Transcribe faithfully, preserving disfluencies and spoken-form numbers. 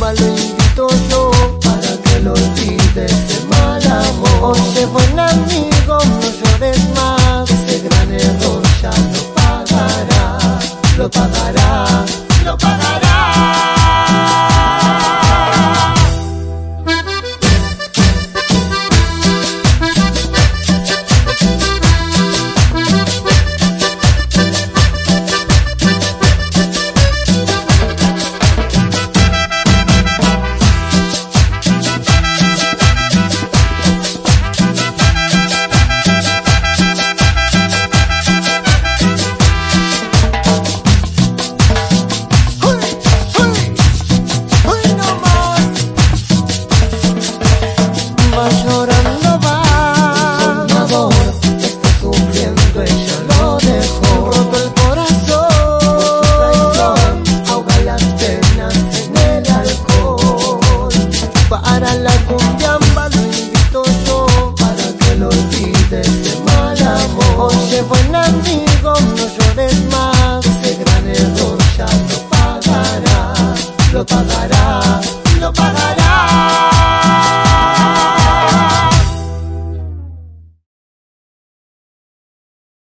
rumba lo invito yo, para que lo olvides ese mal amor. Oye, buen amigo, no llores más, ese gran error ya lo pagarás, lo pagarás.